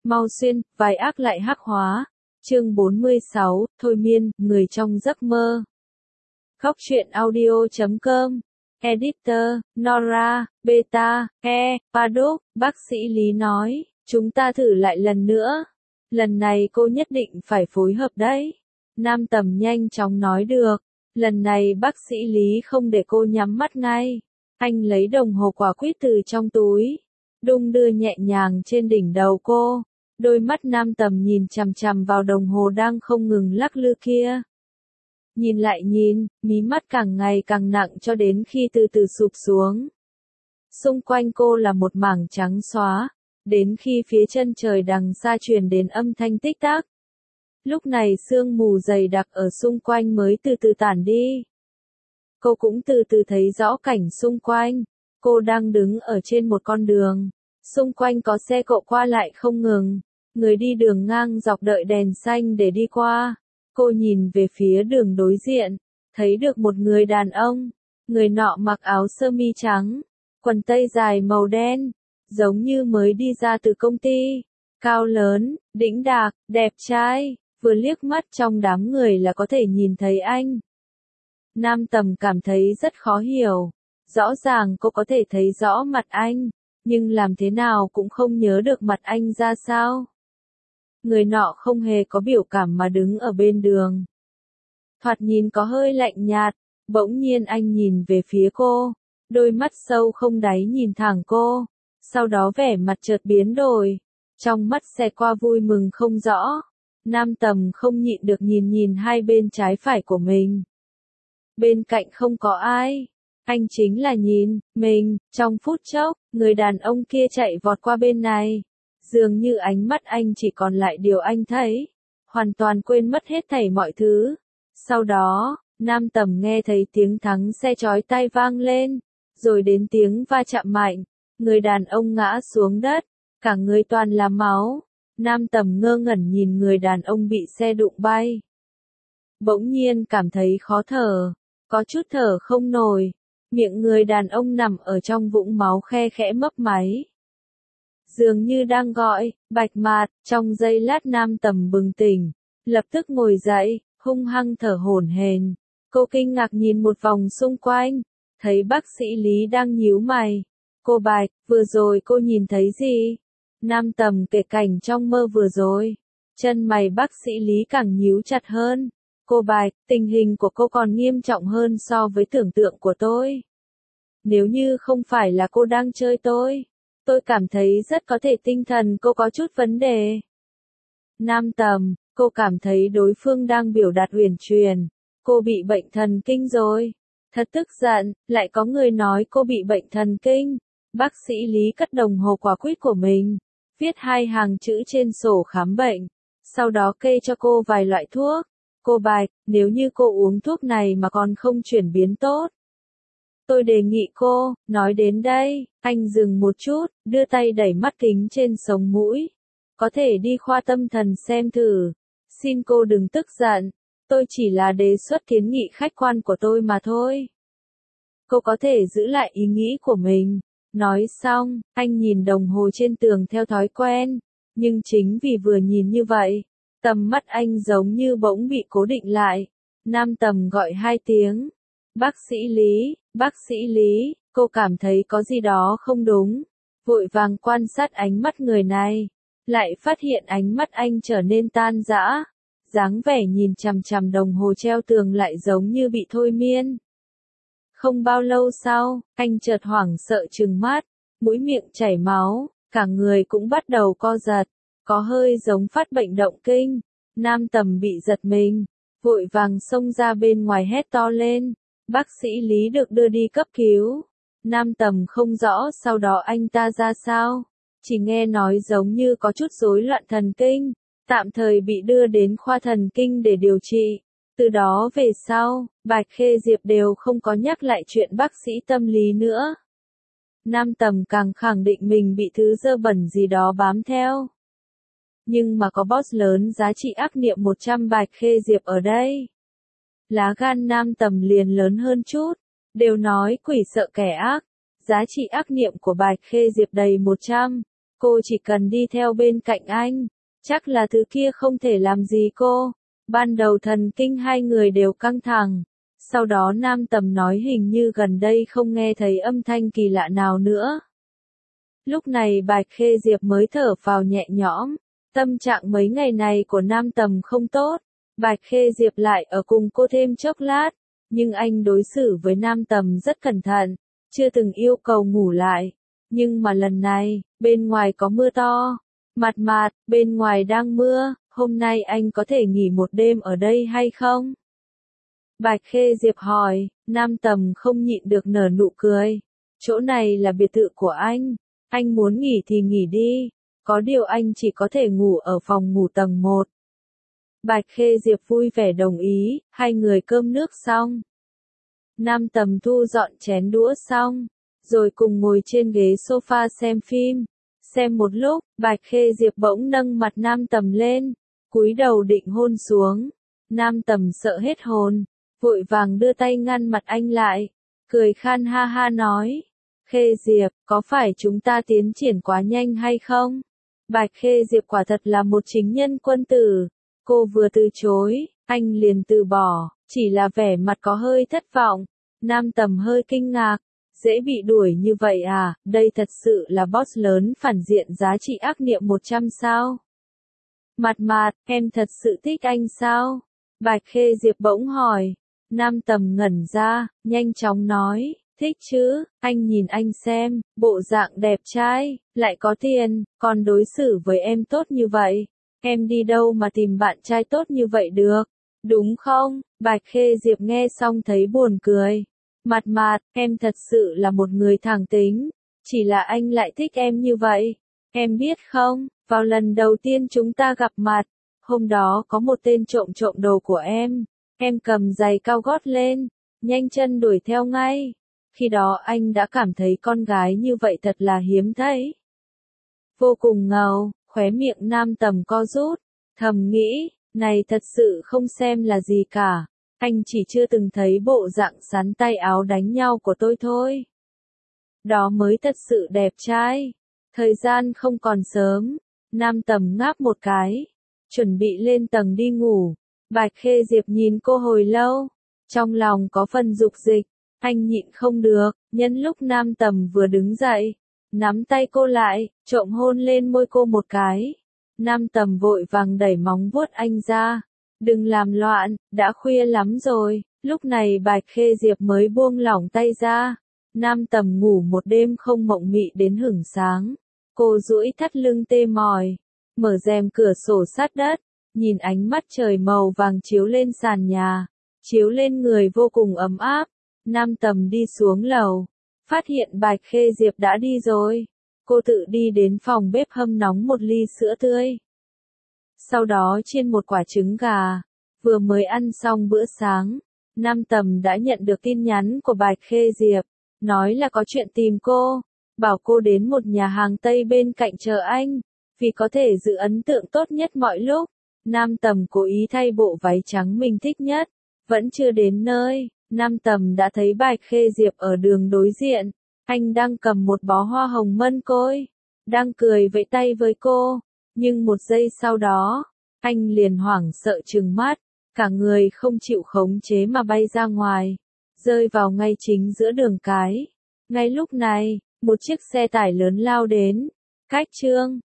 Mau xuyên, vai ác lại hắc hóa. Chương 46, thôi miên, người trong giấc mơ. Khóc chuyện audio.com. Editor, Nora, Beta, Paddock, bác sĩ Lý nói, chúng ta thử lại lần nữa. Lần này cô nhất định phải phối hợp đấy. Nam Tầm nhanh chóng nói được. Lần này bác sĩ Lý không để cô nhắm mắt ngay. Anh lấy đồng hồ quả quýt từ trong túi, đung đưa nhẹ nhàng trên đỉnh đầu cô. Đôi mắt Nam Tầm nhìn chằm chằm vào đồng hồ đang không ngừng lắc lư kia. Nhìn lại nhìn, mí mắt càng ngày càng nặng cho đến khi từ từ sụp xuống. Xung quanh cô là một mảng trắng xóa, đến khi phía chân trời đằng xa truyền đến âm thanh tích tắc. Lúc này sương mù dày đặc ở xung quanh mới từ từ tản đi. Cô cũng từ từ thấy rõ cảnh xung quanh. Cô đang đứng ở trên một con đường. Xung quanh có xe cộ qua lại không ngừng. Người đi đường ngang dọc đợi đèn xanh để đi qua. Cô nhìn về phía đường đối diện, thấy được một người đàn ông. Người nọ mặc áo sơ mi trắng, quần tây dài màu đen, giống như mới đi ra từ công ty. Cao lớn, đĩnh đạc, đẹp trai, vừa liếc mắt trong đám người là có thể nhìn thấy anh. Nam Tầm cảm thấy rất khó hiểu. Rõ ràng cô có thể thấy rõ mặt anh, nhưng làm thế nào cũng không nhớ được mặt anh ra sao. Người nọ không hề có biểu cảm mà đứng ở bên đường. Thoạt nhìn có hơi lạnh nhạt, bỗng nhiên anh nhìn về phía cô, đôi mắt sâu không đáy nhìn thẳng cô, sau đó vẻ mặt chợt biến đổi, trong mắt xẹt qua vui mừng không rõ. Nam Tầm không nhịn được nhìn hai bên trái phải của mình. Bên cạnh không có ai, anh chính là nhìn mình. Trong phút chốc, người đàn ông kia chạy vọt qua bên này. Dường như ánh mắt anh chỉ còn lại điều anh thấy, hoàn toàn quên mất hết thảy mọi thứ. Sau đó, Nam Tầm nghe thấy tiếng thắng xe chói tai vang lên, rồi đến tiếng va chạm mạnh, người đàn ông ngã xuống đất, cả người toàn là máu. Nam Tầm ngơ ngẩn nhìn người đàn ông bị xe đụng bay. Bỗng nhiên cảm thấy khó thở, có chút thở không nổi, miệng người đàn ông nằm ở trong vũng máu khe khẽ mấp máy. Dường như đang gọi, Bạch Mạt. Trong giây lát Nam Tầm bừng tỉnh, lập tức ngồi dậy, hung hăng thở hổn hển. Cô kinh ngạc nhìn một vòng xung quanh, thấy bác sĩ Lý đang nhíu mày. Cô Bạch, vừa rồi cô nhìn thấy gì? Nam Tầm kể cảnh trong mơ vừa rồi. Chân mày bác sĩ Lý càng nhíu chặt hơn. Cô Bạch, tình hình của cô còn nghiêm trọng hơn so với tưởng tượng của tôi. Nếu như không phải là cô đang chơi tôi cảm thấy rất có thể tinh thần cô có chút vấn đề. Nam Tầm, cô cảm thấy đối phương đang biểu đạt uyển chuyển. Cô bị bệnh thần kinh rồi. Thật tức giận, lại có người nói cô bị bệnh thần kinh. Bác sĩ Lý cất đồng hồ quả quýt của mình, viết 2 hàng chữ trên sổ khám bệnh, sau đó kê cho cô vài loại thuốc. Cô Bạch, nếu như cô uống thuốc này mà còn không chuyển biến tốt, tôi đề nghị cô. Nói đến đây, anh dừng một chút, đưa tay đẩy mắt kính trên sống mũi. Có thể đi khoa tâm thần xem thử. Xin cô đừng tức giận, tôi chỉ là đề xuất kiến nghị khách quan của tôi mà thôi. Cô có thể giữ lại ý nghĩ của mình. Nói xong, anh nhìn đồng hồ trên tường theo thói quen, nhưng chính vì vừa nhìn như vậy, tầm mắt anh giống như bỗng bị cố định lại. Nam Tầm gọi 2 tiếng. Bác sĩ Lý, cô cảm thấy có gì đó không đúng. Vội vàng quan sát ánh mắt người này, lại phát hiện ánh mắt anh trở nên tan rã. Dáng vẻ nhìn chằm chằm đồng hồ treo tường lại giống như bị thôi miên. Không bao lâu sau, anh chợt hoảng sợ trừng mắt, mũi miệng chảy máu, cả người cũng bắt đầu co giật, có hơi giống phát bệnh động kinh. Nam Tầm bị giật mình, vội vàng xông ra bên ngoài hét to lên. Bác sĩ Lý được đưa đi cấp cứu. Nam Tầm không rõ sau đó anh ta ra sao, chỉ nghe nói giống như có chút rối loạn thần kinh, tạm thời bị đưa đến khoa thần kinh để điều trị. Từ đó về sau, Bạch Khê Diệp đều không có nhắc lại chuyện bác sĩ tâm lý nữa. Nam Tầm càng khẳng định mình bị thứ dơ bẩn gì đó bám theo. Nhưng mà có boss lớn giá trị ác niệm 100 Bạch Khê Diệp ở đây. Lá gan Nam Tầm liền lớn hơn chút, đều nói quỷ sợ kẻ ác. Giá trị ác niệm của Bạch Khê Diệp đầy 100. cô chỉ cần đi theo bên cạnh anh, chắc là thứ kia không thể làm gì cô. Ban đầu thần kinh hai người đều căng thẳng, sau đó Nam Tầm nói hình như gần đây không nghe thấy âm thanh kỳ lạ nào nữa. Lúc này Bạch Khê Diệp mới thở phào nhẹ nhõm, tâm trạng mấy ngày này của Nam Tầm không tốt. Bạch Khê Diệp lại ở cùng cô thêm chốc lát, nhưng anh đối xử với Nam Tầm rất cẩn thận, chưa từng yêu cầu ngủ lại. Nhưng mà lần này, bên ngoài có mưa to, mạt mạt, bên ngoài đang mưa, hôm nay anh có thể nghỉ một đêm ở đây hay không? Bạch Khê Diệp hỏi, Nam Tầm không nhịn được nở nụ cười. Chỗ này là biệt thự của anh muốn nghỉ thì nghỉ đi, có điều anh chỉ có thể ngủ ở phòng ngủ tầng 1. Bạch Khê Diệp vui vẻ đồng ý, hai người cơm nước xong. Nam Tầm thu dọn chén đũa xong, rồi cùng ngồi trên ghế sofa xem phim. Xem một lúc, Bạch Khê Diệp bỗng nâng mặt Nam Tầm lên, cúi đầu định hôn xuống. Nam Tầm sợ hết hồn, vội vàng đưa tay ngăn mặt anh lại, cười khan ha ha nói. Khê Diệp, có phải chúng ta tiến triển quá nhanh hay không? Bạch Khê Diệp quả thật là một chính nhân quân tử. Cô vừa từ chối, anh liền từ bỏ, chỉ là vẻ mặt có hơi thất vọng. Nam Tầm hơi kinh ngạc, dễ bị đuổi như vậy à, đây thật sự là boss lớn phản diện giá trị ác niệm 100 sao? Mạt mạt, em thật sự thích anh sao? Bạch Khê Diệp bỗng hỏi. Nam Tầm ngẩn ra, nhanh chóng nói, thích chứ, anh nhìn anh xem, bộ dạng đẹp trai, lại có tiền, còn đối xử với em tốt như vậy. Em đi đâu mà tìm bạn trai tốt như vậy được, đúng không? Bạch Khê Diệp nghe xong thấy buồn cười. Mạt mạt, em thật sự là một người thẳng tính, chỉ là anh lại thích em như vậy. Em biết không, vào lần đầu tiên chúng ta gặp mặt, hôm đó có một tên trộm trộm đồ của em cầm giày cao gót lên, nhanh chân đuổi theo ngay. Khi đó anh đã cảm thấy con gái như vậy thật là hiếm thấy. Vô cùng ngầu, khóe miệng Nam Tầm co rút, thầm nghĩ, này thật sự không xem là gì cả. Anh chỉ chưa từng thấy bộ dạng sắn tay áo đánh nhau của tôi thôi. Đó mới thật sự đẹp trai. Thời gian không còn sớm, Nam Tầm ngáp một cái, chuẩn bị lên tầng đi ngủ. Bạch Khê Diệp nhìn cô hồi lâu, trong lòng có phần dục dịch, anh nhịn không được, nhân lúc Nam Tầm vừa đứng dậy, nắm tay cô lại, trộm hôn lên môi cô một cái. Nam Tầm vội vàng đẩy móng vuốt anh ra. Đừng làm loạn, đã khuya lắm rồi. Lúc này Bạch Khê Diệp mới buông lỏng tay ra. Nam Tầm ngủ một đêm không mộng mị đến hửng sáng. Cô duỗi thắt lưng tê mỏi, mở rèm cửa sổ sát đất, nhìn ánh mắt trời màu vàng chiếu lên sàn nhà, chiếu lên người vô cùng ấm áp. Nam Tầm đi xuống lầu, phát hiện Bạch Khê Diệp đã đi rồi. Cô tự đi đến phòng bếp hâm nóng một ly sữa tươi. Sau đó chiên một quả trứng gà. Vừa mới ăn xong bữa sáng, Nam Tầm đã nhận được tin nhắn của Bạch Khê Diệp, nói là có chuyện tìm cô, bảo cô đến một nhà hàng Tây bên cạnh chờ anh, vì có thể giữ ấn tượng tốt nhất mọi lúc. Nam Tầm cố ý thay bộ váy trắng mình thích nhất, vẫn chưa đến nơi, Nam Tầm đã thấy Bạch Khê Diệp ở đường đối diện, anh đang cầm một bó hoa hồng mân côi, đang cười vẫy tay với cô, nhưng một giây sau đó, anh liền hoảng sợ trừng mắt, cả người không chịu khống chế mà bay ra ngoài, rơi vào ngay chính giữa đường cái. Ngay lúc này, một chiếc xe tải lớn lao đến, cách chương